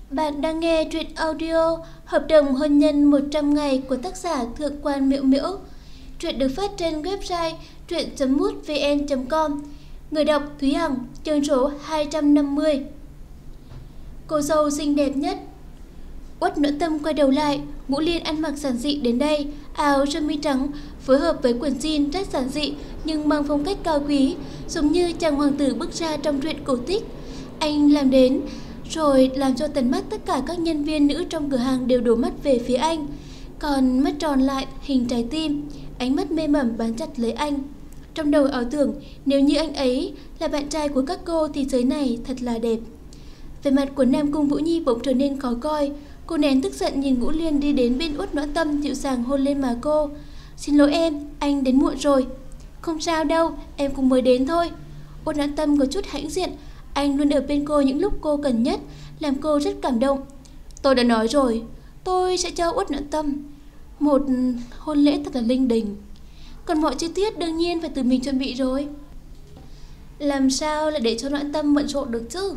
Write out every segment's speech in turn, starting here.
Bạn đang nghe truyện audio Hợp đồng hôn nhân 100 ngày của tác giả Thượng quan Miễu Miễu. Truyện được phát trên website truyện.mútvn.com. Người đọc Thúy Hằng, chương số 250. Cô dâu xinh đẹp nhất. Uất Noãn Tâm quay đầu lại, Ngũ Liên ăn mặc giản dị đến đây, áo sơ mi trắng phối hợp với quần jean rất giản dị nhưng mang phong cách cao quý, giống như chàng hoàng tử bước ra trong truyện cổ tích. Anh làm đến rồi làm cho tầm mắt tất cả các nhân viên nữ trong cửa hàng đều đổ mắt về phía anh. Còn mắt tròn lại hình trái tim, ánh mắt mê mẩn bám chặt lấy anh. Trong đầu ảo tưởng nếu như anh ấy là bạn trai của các cô thì giới này thật là đẹp. Vẻ mặt của Nam Cung Vũ Nhi bỗng trở nên khó coi. Cô nén tức giận nhìn Ngũ Liên đi đến bên Uất Noãn Tâm, dịu dàng hôn lên má cô. Xin lỗi em, anh đến muộn rồi. Không sao đâu, em cũng mới đến thôi. Uất Noãn Tâm có chút hãnh diện. Anh luôn ở bên cô những lúc cô cần nhất, làm cô rất cảm động. Tôi đã nói rồi, tôi sẽ cho Uất Noãn Tâm một hôn lễ thật là linh đình. Còn mọi chi tiết đương nhiên phải từ mình chuẩn bị rồi. Làm sao lại để cho Noãn Tâm bận rộn được chứ?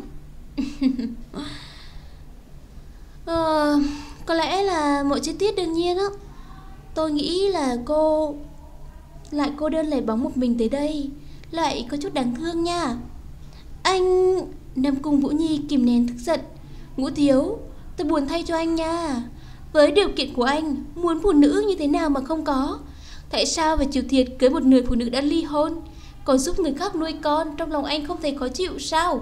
Có lẽ là mọi chi tiết đương nhiên á. Tôi nghĩ là cô đơn lẻ bóng một mình tới đây, lại có chút đáng thương nha. Anh... Nam Cung Vũ Nhi kìm nén tức giận. Ngũ thiếu, tôi buồn thay cho anh nha. Với điều kiện của anh, muốn phụ nữ như thế nào mà không có? Tại sao phải chịu thiệt cưới một người phụ nữ đã ly hôn, còn giúp người khác nuôi con? Trong lòng anh không thấy khó chịu sao?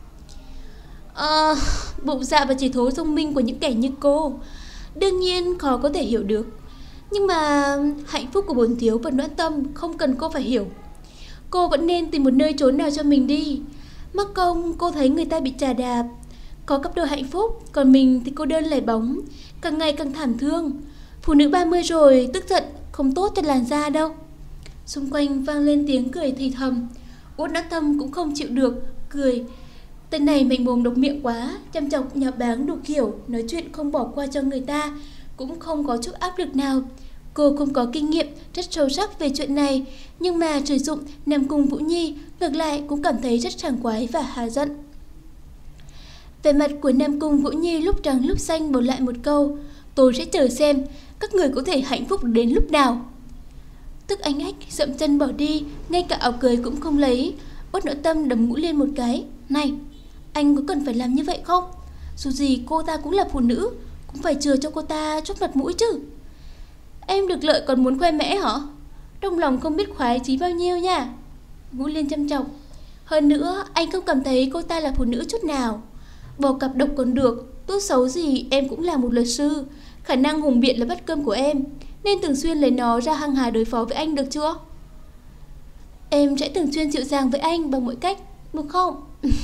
Bụng dạ và chỉ thối thông minh của những kẻ như cô đương nhiên khó có thể hiểu được. Nhưng mà hạnh phúc của bổn thiếu và Noãn Tâm không cần cô phải hiểu. Cô vẫn nên tìm một nơi trốn nào cho mình đi. Mắc công cô thấy người ta bị chà đạp, có cấp độ hạnh phúc, còn mình thì cô đơn lẻ bóng, càng ngày càng thảm thương. Phụ nữ 30 rồi tức giận không tốt cho làn da đâu. Xung quanh vang lên tiếng cười thì thầm. Uất Noãn Tâm cũng không chịu được, cười. Tên này mạnh mồm độc miệng quá, chăm chọc nhà báng đủ kiểu, nói chuyện không bỏ qua cho người ta, cũng không có chút áp lực nào. Cô không có kinh nghiệm rất sâu sắc về chuyện này, nhưng mà sử dụng Nam Cung Vũ Nhi ngược lại cũng cảm thấy rất sảng khoái và hà giận. Về mặt của Nam Cung Vũ Nhi lúc trắng lúc xanh bổ lại một câu: tôi sẽ chờ xem các người có thể hạnh phúc đến lúc nào. Tức anh ách dậm chân bỏ đi, ngay cả áo cưới cũng không lấy. Uất Noãn Tâm đấm Ngũ Liên một cái. Này, anh có cần phải làm như vậy không? Dù gì cô ta cũng là phụ nữ, cũng phải chừa cho cô ta chút mặt mũi chứ. Em được lợi còn muốn khoe mẽ hả? Trong lòng không biết khoái chí bao nhiêu nha. Ngũ Liên chăm chọc. Hơn nữa anh không cảm thấy cô ta là phụ nữ chút nào. Bỏ cặp độc còn được, tốt xấu gì em cũng là một luật sư, khả năng hùng biện là bất cơm của em, nên thường xuyên lấy nó ra hăng hà đối phó với anh được chưa? Em sẽ thường xuyên dịu dàng với anh bằng mọi cách, được không?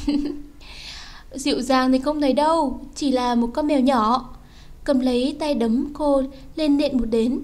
Dịu dàng thì không thấy đâu, chỉ là một con mèo nhỏ. Cầm lấy tay đấm cô lên nện một đến,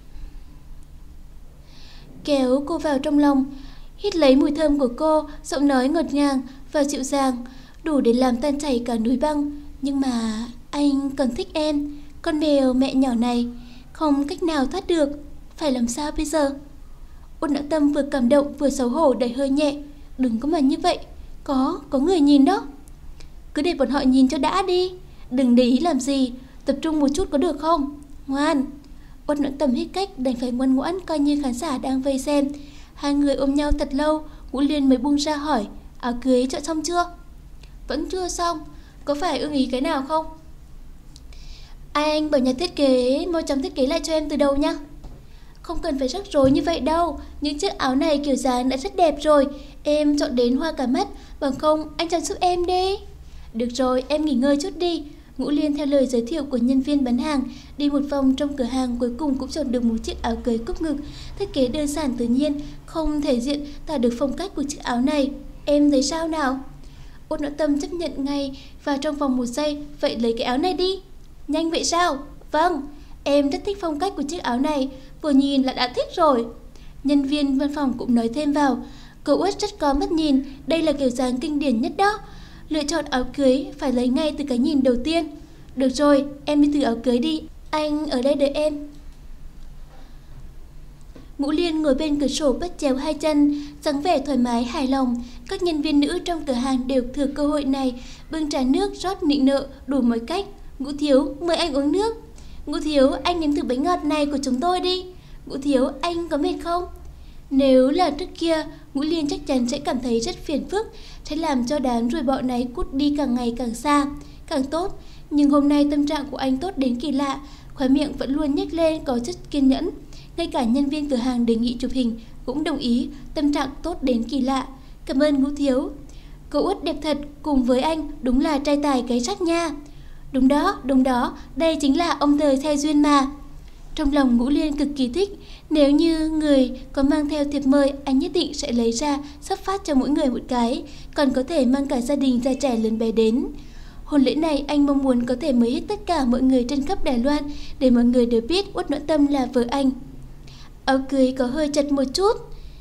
kéo cô vào trong lòng, hít lấy mùi thơm của cô, giọng nói ngọt ngào và dịu dàng, đủ để làm tan chảy cả núi băng. Nhưng mà anh còn thích em, con mèo mẹ nhỏ này, không cách nào thoát được. Phải làm sao bây giờ? Uất Noãn Tâm vừa cảm động vừa xấu hổ đầy hơi nhẹ. Đừng có mà như vậy, có người nhìn đó. Cứ để bọn họ nhìn cho đã đi, đừng để ý làm gì, tập trung một chút có được không? Ngoan. Uất Noãn Tâm hết cách đành phải ngoan ngoãn, coi như khán giả đang vây xem. Hai người ôm nhau thật lâu, Ngũ Liên mới buông ra hỏi: áo cưới chọn xong chưa? Vẫn chưa xong. Có phải ưng ý cái nào không? Anh bảo nhà thiết kế mau chóng thiết kế lại cho em từ đầu nhá. Không cần phải rắc rối như vậy đâu, những chiếc áo này kiểu dáng đã rất đẹp rồi, em chọn đến hoa cả mắt. Bằng không anh chọn giúp em đi. Được rồi, em nghỉ ngơi chút đi. Ngũ Liên theo lời giới thiệu của nhân viên bán hàng đi một vòng trong cửa hàng, cuối cùng cũng chọn được một chiếc áo cưới cúp ngực, thiết kế đơn giản tự nhiên, không thể diện tả được phong cách của chiếc áo này. Em thấy sao nào? Uất Noãn Tâm chấp nhận ngay và trong vòng 1 giây. Vậy lấy cái áo này đi. Nhanh vậy sao? Vâng, em rất thích phong cách của chiếc áo này, vừa nhìn là đã thích rồi. Nhân viên văn phòng cũng nói thêm vào. Cậu Uất rất có mắt nhìn, đây là kiểu dáng kinh điển nhất đó. Lựa chọn áo cưới phải lấy ngay từ cái nhìn đầu tiên. Được rồi, em đi thử áo cưới đi, anh ở đây đợi em. Ngũ Liên ngồi bên cửa sổ bắt chéo hai chân, dáng vẻ thoải mái hài lòng. Các nhân viên nữ trong cửa hàng đều thừa cơ hội này bưng trà nước rót nịnh nợ đủ mọi cách. Ngũ thiếu, mời anh uống nước. Ngũ thiếu, anh nếm thử bánh ngọt này của chúng tôi đi. Ngũ thiếu, anh có mệt không? Nếu là trước kia, Ngũ Liên chắc chắn sẽ cảm thấy rất phiền phức, sẽ làm cho đám ruồi bọ này cút đi càng ngày càng xa, càng tốt. Nhưng hôm nay tâm trạng của anh tốt đến kỳ lạ, khóe miệng vẫn luôn nhếch lên có rất kiên nhẫn. Ngay cả nhân viên cửa hàng đề nghị chụp hình cũng đồng ý, tâm trạng tốt đến kỳ lạ. Cảm ơn Ngũ thiếu. Cậu út đẹp thật, cùng với anh đúng là trai tài cái sắc nha. Đúng đó, đây chính là ông trời theo duyên mà. Trong lòng Ngũ Liên cực kỳ thích, nếu như người có mang theo thiệp mời, anh nhất định sẽ lấy ra sắp phát cho mỗi người một cái, còn có thể mang cả gia đình già trẻ lớn bé đến. Hôn lễ này anh mong muốn có thể mời hết tất cả mọi người trên khắp Đài Loan để mọi người đều biết Uất Noãn Tâm là vợ anh. Áo cưới có hơi chật một chút.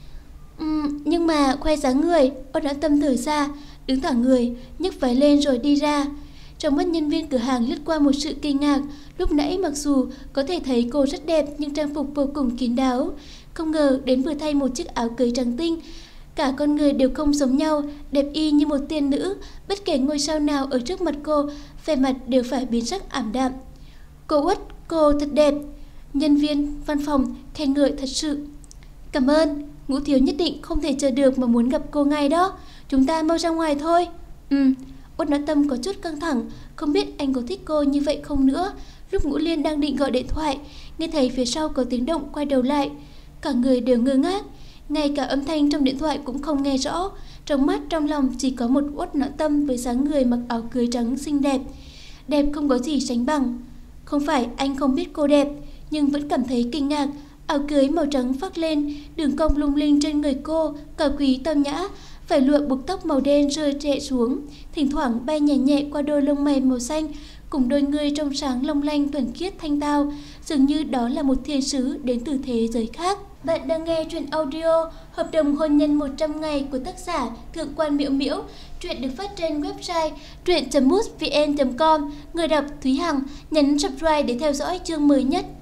Nhưng mà khoe dáng người, Uất Noãn Tâm thở ra, đứng thẳng người, nhấc váy lên rồi đi ra. Trong mắt nhân viên cửa hàng lướt qua một sự kinh ngạc. Lúc nãy mặc dù có thể thấy cô rất đẹp nhưng trang phục vô cùng kín đáo. Không ngờ đến vừa thay một chiếc áo cưới trắng tinh. Cả con người đều không giống nhau, đẹp y như một tiên nữ. Bất kể ngôi sao nào ở trước mặt cô, vẻ mặt đều phải biến sắc ảm đạm. Cô Uất, cô thật đẹp. Nhân viên văn phòng khen ngợi thật sự. Cảm ơn, Ngũ thiếu nhất định không thể chờ được mà muốn gặp cô ngay đó. Chúng ta mau ra ngoài thôi. Uất Noãn Tâm có chút căng thẳng, không biết anh có thích cô như vậy không nữa. Lúc Ngũ Liên đang định gọi điện thoại, nghe thấy phía sau có tiếng động, quay đầu lại. Cả người đều ngơ ngác, ngay cả âm thanh trong điện thoại cũng không nghe rõ. Trong mắt trong lòng chỉ có một Uất Noãn Tâm với dáng người mặc áo cưới trắng xinh đẹp, đẹp không có gì sánh bằng. Không phải anh không biết cô đẹp, nhưng vẫn cảm thấy kinh ngạc. Áo cưới màu trắng phác lên, đường cong lung linh trên người cô, cao quý tao nhã. Vải lụa buộc tóc màu đen rơi rệ xuống, thỉnh thoảng bay nhẹ nhẹ qua đôi lông mày màu xanh, cùng đôi người trong sáng long lanh thuần khiết thanh tao, dường như đó là một thiên sứ đến từ thế giới khác. Bạn đang nghe truyện audio Hợp đồng hôn nhân 100 ngày của tác giả Thượng quan Miễu Miễu. Truyện được phát trên website truyện.mútvn.com. Người đọc Thúy Hằng. Nhấn subscribe để theo dõi chương mới nhất.